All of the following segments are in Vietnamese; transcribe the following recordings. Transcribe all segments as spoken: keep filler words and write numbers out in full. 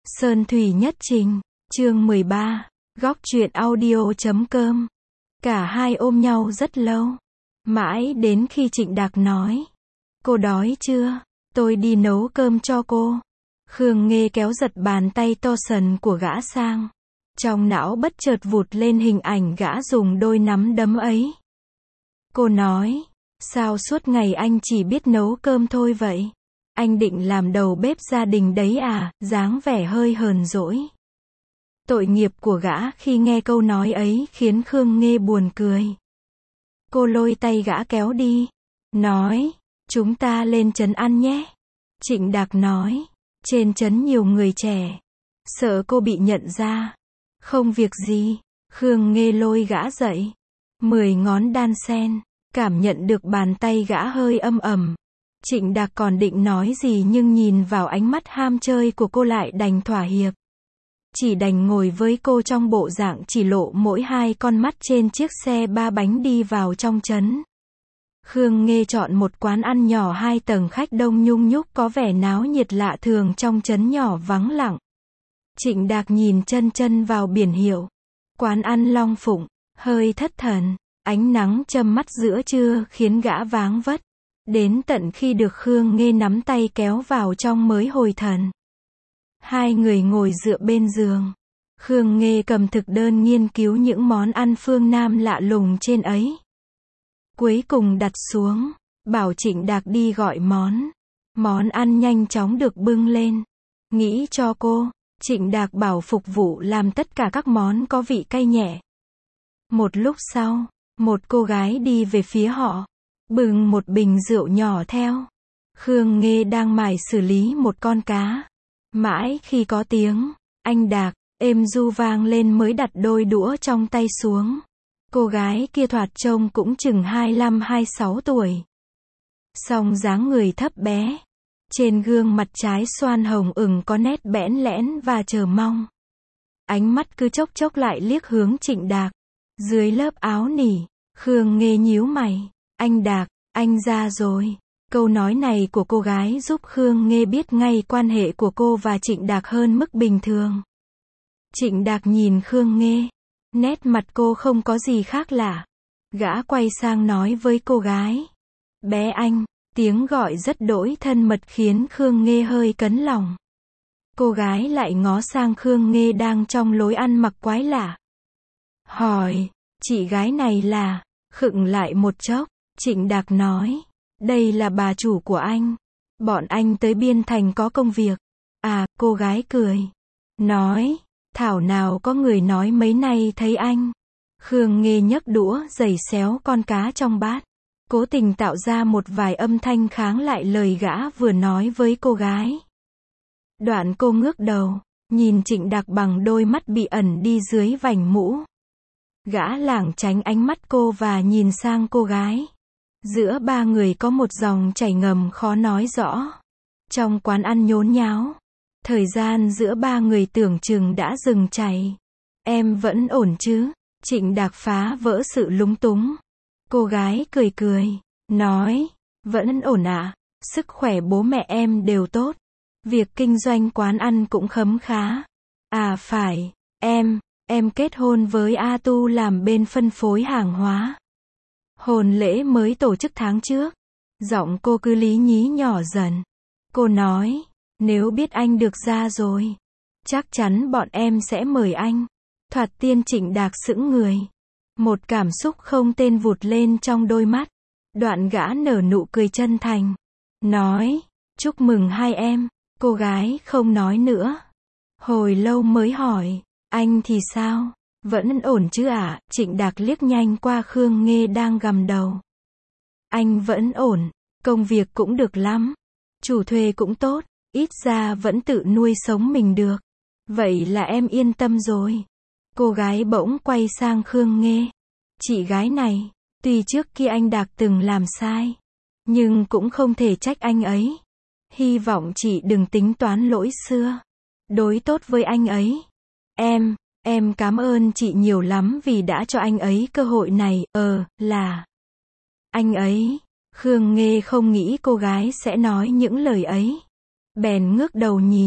Sơn Thủy Nhất Trình, chương mười ba, góc truyện audio chấm com. Cả hai ôm nhau rất lâu. Mãi đến khi Trịnh Đạc nói, cô đói chưa? Tôi đi nấu cơm cho cô. Khương Nghê kéo giật bàn tay to sần của gã sang. Trong não bất chợt vụt lên hình ảnh gã dùng đôi nắm đấm ấy. Cô nói, sao suốt ngày anh chỉ biết nấu cơm thôi vậy? Anh định làm đầu bếp gia đình đấy à? Dáng vẻ hơi hờn dỗi. Tội nghiệp của gã khi nghe câu nói ấy khiến Khương Nghê buồn cười. Cô lôi tay gã kéo đi. Nói, chúng ta lên trấn ăn nhé. Trịnh Đạc nói, trên trấn nhiều người trẻ. Sợ cô bị nhận ra. Không việc gì. Khương Nghê lôi gã dậy. Mười ngón đan sen. Cảm nhận được bàn tay gã hơi âm ẩm. Trịnh Đạc còn định nói gì nhưng nhìn vào ánh mắt ham chơi của cô lại đành thỏa hiệp. Chỉ đành ngồi với cô trong bộ dạng chỉ lộ mỗi hai con mắt trên chiếc xe ba bánh đi vào trong trấn. Khương Nghê chọn một quán ăn nhỏ hai tầng khách đông nhung nhúc có vẻ náo nhiệt lạ thường trong trấn nhỏ vắng lặng. Trịnh Đạc nhìn chân chân vào biển hiệu. Quán ăn Long Phụng, hơi thất thần. Ánh nắng châm mắt giữa trưa khiến gã váng vất. Đến tận khi được Khương Nghê nắm tay kéo vào trong mới hồi thần. Hai người ngồi dựa bên giường. Khương Nghê cầm thực đơn nghiên cứu những món ăn phương Nam lạ lùng trên ấy. Cuối cùng đặt xuống, bảo Trịnh Đạc đi gọi món. Món ăn nhanh chóng được bưng lên. Nghĩ cho cô, Trịnh Đạc bảo phục vụ làm tất cả các món có vị cay nhẹ. Một lúc sau, một cô gái đi về phía họ. Bưng một bình rượu nhỏ theo. Khương Nghê đang mải xử lý một con cá. Mãi khi có tiếng, anh Đạc, êm du vang lên mới đặt đôi đũa trong tay xuống. Cô gái kia thoạt trông cũng chừng hai lăm hai sáu tuổi. Song dáng người thấp bé. Trên gương mặt trái xoan hồng ửng có nét bẽn lẽn và chờ mong. Ánh mắt cứ chốc chốc lại liếc hướng Trịnh Đạc. Dưới lớp áo nỉ, Khương Nghê nhíu mày. Anh Đạc, anh ra rồi. Câu nói này của cô gái giúp Khương Nghê biết ngay quan hệ của cô và Trịnh Đạc hơn mức bình thường. Trịnh Đạc nhìn Khương Nghê. Nét mặt cô không có gì khác lạ. Gã quay sang nói với cô gái. Bé anh, tiếng gọi rất đỗi thân mật khiến Khương Nghê hơi cấn lòng. Cô gái lại ngó sang Khương Nghê đang trong lối ăn mặc quái lạ. Hỏi, chị gái này là... Khựng lại một chốc. Trịnh Đạc nói, đây là bà chủ của anh. Bọn anh tới Biên Thành có công việc. À, cô gái cười. Nói, thảo nào có người nói mấy nay thấy anh. Khương Nghê nhấc đũa giày xéo con cá trong bát. Cố tình tạo ra một vài âm thanh kháng lại lời gã vừa nói với cô gái. Đoạn cô ngước đầu, nhìn Trịnh Đạc bằng đôi mắt bị ẩn đi dưới vành mũ. Gã lảng tránh ánh mắt cô và nhìn sang cô gái. Giữa ba người có một dòng chảy ngầm khó nói rõ. Trong quán ăn nhốn nháo, thời gian giữa ba người tưởng chừng đã dừng chảy. Em vẫn ổn chứ? Trịnh Đạc phá vỡ sự lúng túng. Cô gái cười cười, nói, vẫn ổn ạ, à? Sức khỏe bố mẹ em đều tốt. Việc kinh doanh quán ăn cũng khấm khá. À phải, em, em kết hôn với A Tu làm bên phân phối hàng hóa. Hôn lễ mới tổ chức tháng trước. Giọng cô cứ lý nhí nhỏ dần. Cô nói, nếu biết anh được ra rồi, chắc chắn bọn em sẽ mời anh. Thoạt tiên Trịnh Đạc sững người. Một cảm xúc không tên vụt lên trong đôi mắt. Đoạn gã nở nụ cười chân thành. Nói, chúc mừng hai em. Cô gái không nói nữa. Hồi lâu mới hỏi, anh thì sao? Vẫn ổn chứ ạ? À? Trịnh Đạc liếc nhanh qua Khương Nghê đang gằm đầu. Anh vẫn ổn, công việc cũng được lắm. Chủ thuê cũng tốt, ít ra vẫn tự nuôi sống mình được. Vậy là em yên tâm rồi. Cô gái bỗng quay sang Khương Nghê. Chị gái này, tuy trước kia anh Đạc từng làm sai, nhưng cũng không thể trách anh ấy. Hy vọng chị đừng tính toán lỗi xưa. Đối tốt với anh ấy. Em... Em cảm ơn chị nhiều lắm vì đã cho anh ấy cơ hội này, ờ, là... Anh ấy, Khương Nghê không nghĩ cô gái sẽ nói những lời ấy. Bèn ngước đầu nhìn,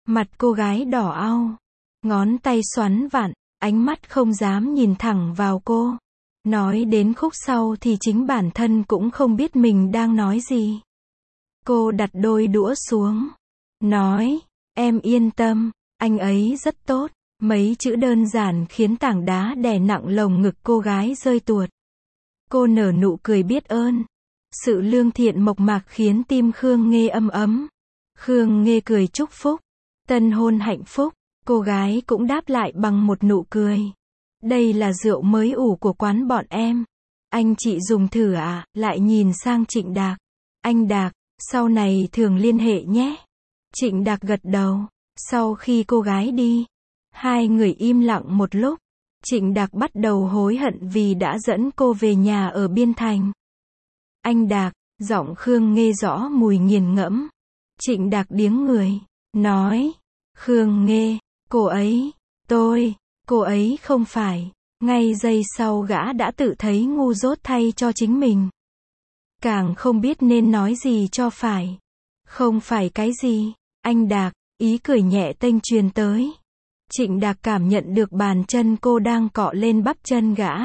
Mặt cô gái đỏ au, ngón tay xoắn vặn, ánh mắt không dám nhìn thẳng vào cô. Nói đến khúc sau thì chính bản thân cũng không biết mình đang nói gì. Cô đặt đôi đũa xuống, nói, em yên tâm, anh ấy rất tốt. Mấy chữ đơn giản khiến tảng đá đè nặng lồng ngực cô gái rơi tuột. Cô nở nụ cười biết ơn. Sự lương thiện mộc mạc khiến tim Khương Nghê ấm ấm. Khương Nghê cười chúc phúc. Tân hôn hạnh phúc. Cô gái cũng đáp lại bằng một nụ cười. Đây là rượu mới ủ của quán bọn em. Anh chị dùng thử à? Lại nhìn sang Trịnh Đạc. Anh Đạc, sau này thường liên hệ nhé. Trịnh Đạc gật đầu. Sau khi cô gái đi, hai người im lặng một lúc. Trịnh Đạc bắt đầu hối hận vì đã dẫn cô về nhà ở Biên Thành. Anh Đạc, giọng Khương Nghê rõ mùi nghiền ngẫm. Trịnh Đạc điếng người, nói, Khương Nghê, cô ấy, tôi, cô ấy không phải. Ngay giây sau gã đã tự thấy ngu dốt thay cho chính mình. Càng không biết nên nói gì cho phải. Không phải cái gì, anh Đạc, ý cười nhẹ tênh truyền tới. Trịnh Đạc cảm nhận được bàn chân cô đang cọ lên bắp chân gã.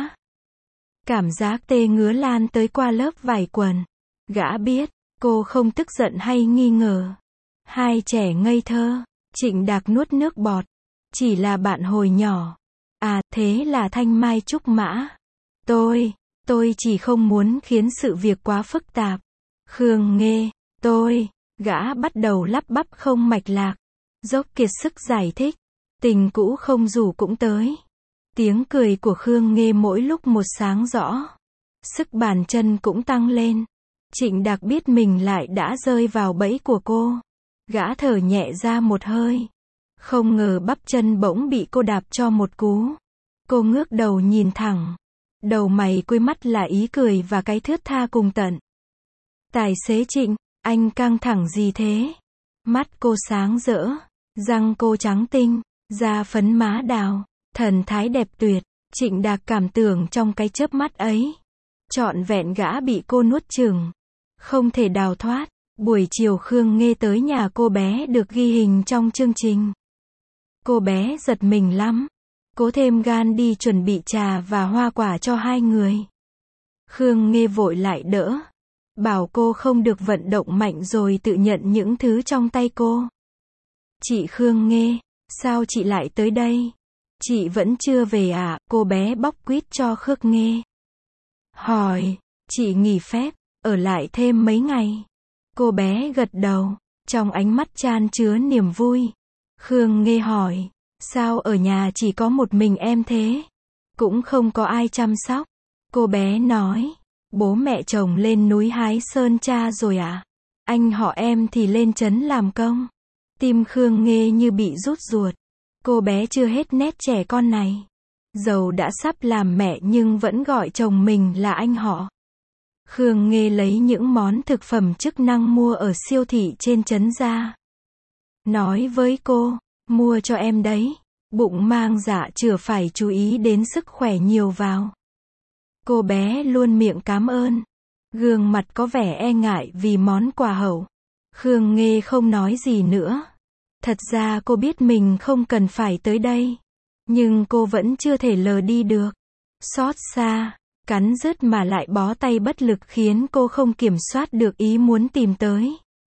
Cảm giác tê ngứa lan tới qua lớp vải quần. Gã biết, cô không tức giận hay nghi ngờ. Hai trẻ ngây thơ, Trịnh Đạc nuốt nước bọt. Chỉ là bạn hồi nhỏ. À, thế là Thanh Mai Trúc Mã. Tôi, tôi chỉ không muốn khiến sự việc quá phức tạp. Khương Nghê, tôi, gã bắt đầu lắp bắp không mạch lạc. Dốc kiệt sức giải thích. Tình cũ không rủ cũng tới. Tiếng cười của Khương Nghê mỗi lúc một sáng rõ. Sức bàn chân cũng tăng lên. Trịnh Đạc biết mình lại đã rơi vào bẫy của cô. Gã thở nhẹ ra một hơi. Không ngờ bắp chân bỗng bị cô đạp cho một cú. Cô ngước đầu nhìn thẳng. Đầu mày quay mắt là ý cười và cái thướt tha cùng tận. Tài xế Trịnh, anh căng thẳng gì thế? Mắt cô sáng rỡ. Răng cô trắng tinh. Da phấn má đào. Thần thái đẹp tuyệt. Trịnh Đạc cảm tưởng trong cái chớp mắt ấy. Trọn vẹn gã bị cô nuốt chửng. Không thể đào thoát. Buổi chiều Khương Nghê tới nhà cô bé được ghi hình trong chương trình. Cô bé giật mình lắm. Cố thêm gan đi chuẩn bị trà và hoa quả cho hai người. Khương Nghê vội lại đỡ. Bảo cô không được vận động mạnh rồi tự nhận những thứ trong tay cô. Chị Khương Nghê, sao chị lại tới đây? Chị vẫn chưa về à? Cô bé bóc quýt cho Khương Nghê. Hỏi, chị nghỉ phép, ở lại thêm mấy ngày. Cô bé gật đầu, trong ánh mắt chan chứa niềm vui. Khương Nghê hỏi, sao ở nhà chỉ có một mình em thế? Cũng không có ai chăm sóc. Cô bé nói, bố mẹ chồng lên núi hái sơn tra rồi à? Anh họ em thì lên trấn làm công. Tim Khương Nghê như bị rút ruột. Cô bé chưa hết nét trẻ con này. Dầu đã sắp làm mẹ nhưng vẫn gọi chồng mình là anh họ. Khương Nghê lấy những món thực phẩm chức năng mua ở siêu thị trên trấn ra. Nói với cô, mua cho em đấy. Bụng mang dạ chửa phải chú ý đến sức khỏe nhiều vào. Cô bé luôn miệng cảm ơn. Gương mặt có vẻ e ngại vì món quà hậu. Khương Nghê không nói gì nữa. Thật ra cô biết mình không cần phải tới đây. Nhưng cô vẫn chưa thể lờ đi được. Xót xa, cắn rứt mà lại bó tay bất lực khiến cô không kiểm soát được ý muốn tìm tới.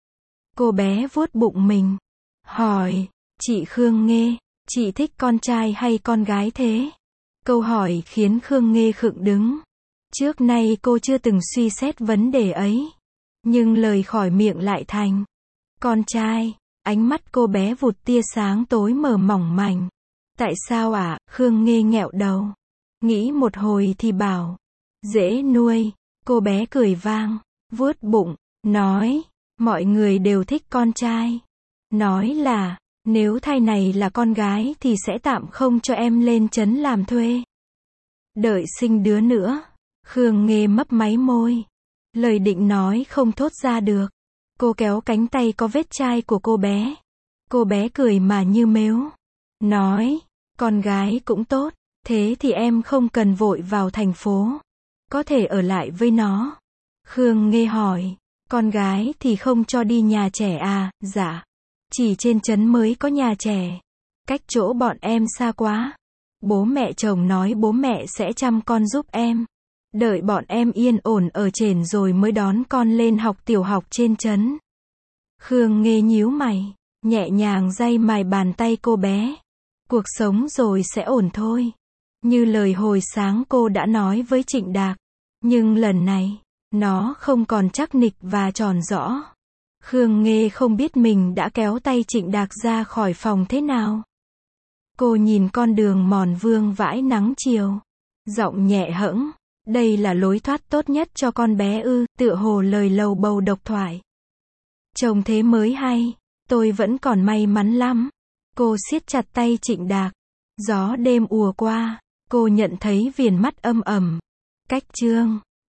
Cô bé vuốt bụng mình. Hỏi, chị Khương Nghê, chị thích con trai hay con gái thế? Câu hỏi khiến Khương Nghê khựng đứng. Trước nay cô chưa từng suy xét vấn đề ấy. Nhưng lời khỏi miệng lại thành con trai. Ánh mắt cô bé vụt tia sáng tối mờ mỏng manh. Tại sao ạ? À? Khương Nghê nghẹo đầu. Nghĩ một hồi thì bảo. Dễ nuôi. Cô bé cười vang. Vuốt bụng. Nói. Mọi người đều thích con trai. Nói là. Nếu thai này là con gái thì sẽ tạm không cho em lên trấn làm thuê. Đợi sinh đứa nữa. Khương Nghê mấp máy môi. Lời định nói không thốt ra được. Cô kéo cánh tay có vết chai của cô bé. Cô bé cười mà như mếu. Nói, con gái cũng tốt. Thế thì em không cần vội vào thành phố. Có thể ở lại với nó. Khương Nghê hỏi, con gái thì không cho đi nhà trẻ à? Dạ. Chỉ trên trấn mới có nhà trẻ. Cách chỗ bọn em xa quá. Bố mẹ chồng nói bố mẹ sẽ chăm con giúp em. Đợi bọn em yên ổn ở trển rồi mới đón con lên học tiểu học trên trấn. Khương Nghê nhíu mày, nhẹ nhàng day mài bàn tay cô bé. Cuộc sống rồi sẽ ổn thôi. Như lời hồi sáng cô đã nói với Trịnh Đạc. Nhưng lần này, nó không còn chắc nịch và tròn rõ. Khương Nghê không biết mình đã kéo tay Trịnh Đạc ra khỏi phòng thế nào. Cô nhìn con đường mòn vương vãi nắng chiều. Giọng nhẹ hẫng. Đây là lối thoát tốt nhất cho con bé ư, tựa hồ lời lầu bầu độc thoại. Trông thế mới hay, tôi vẫn còn may mắn lắm. Cô siết chặt tay Trịnh Đạc. Gió đêm ùa qua, cô nhận thấy viền mắt âm ẩm. Cách chương